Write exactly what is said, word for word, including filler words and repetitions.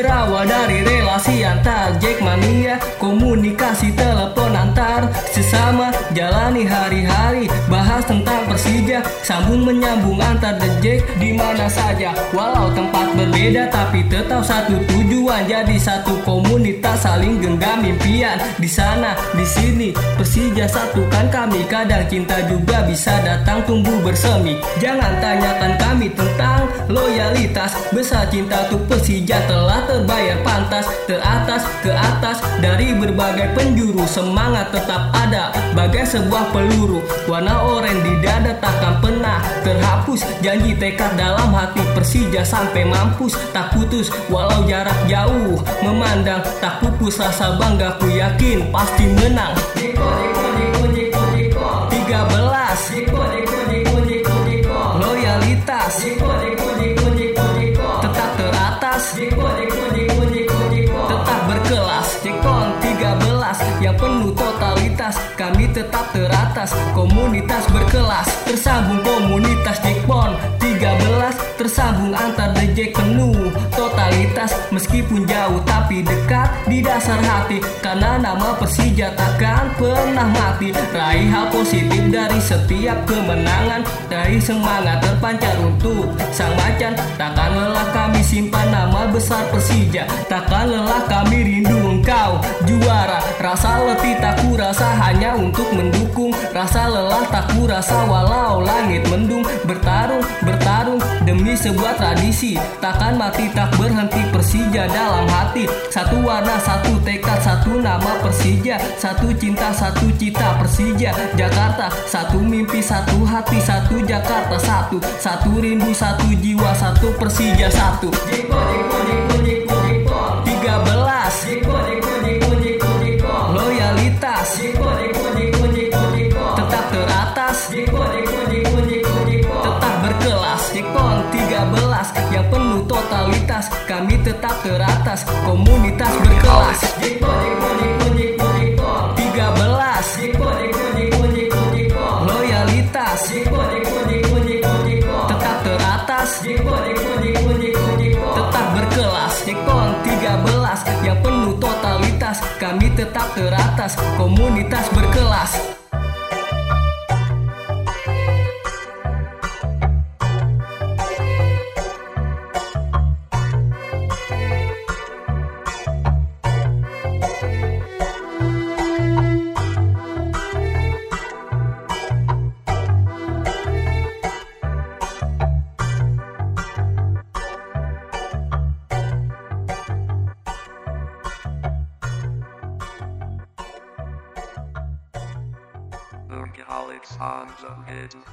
Berawal dari relasi antar Jackmania, komunikasi telepon antar sesama, jalani hari-hari, bahas tentang Persija, sambung menyambung antar The Jack di mana saja. Walau tempat berbeda tapi tetap satu tujuan, jadi satu komunitas saling genggam impian. Di sana, di sini, Persija satukan kami, kadang cinta juga bisa datang tumbuh bersemi. Jangan tanyakan kami tentang loyalitas, besar cinta untuk Persija telah terbayar pantas. Teratas ke atas dari berbagai penjuru, semangat tetap ada bagai sebuah peluru. Warna oranye di dada takkan pernah terhapus, janji tekad dalam hati Persija sampai mampus. Tak putus walau jarak jauh memandang, tak pupus rasa bangga, ku yakin pasti menang. tiga belas loyalitas tetap teratas, tetap berkelas. Jekpon tiga belas yang penuh totalitas, kami tetap teratas, komunitas berkelas. Tersambung komunitas Jekpon tiga belas, tersambung antar The Jack penuh totalitas. Meskipun jauh tapi dekat di dasar hati, karena nama Persija takkan pernah mati. Raih hal positif dari setiap kemenangan, raih semangat terpancar untuk sang macan. Takkan lelah kami simpan nama besar Persija, takkan lelah kami rindu engkau juara. Rasa letih tak ku rasa hanya untuk mendukung, rasa lelah tak ku rasa walau langit mendung. Bertarung, bertarung demi sebuah tradisi, takkan mati tak berhenti Persija dalam hati. Satu warna, satu tekad, satu nama Persija, satu cinta, satu cita Persija Jakarta. Satu mimpi, satu hati, satu Jakarta satu, satu rindu, satu jiwa, satu Persija satu. tiga belas loyalitas tetap teratas, tetap berkelas. Jekpon tiga belas yang penuh totalitas, kami tetap teratas, komunitas berkelas. tiga belas loyalitas tetap teratas, tetap berkelas. Jekpon tiga belas yang penuh totalitas, kami tetap teratas, komunitas berkelas. Workaholics on the hit.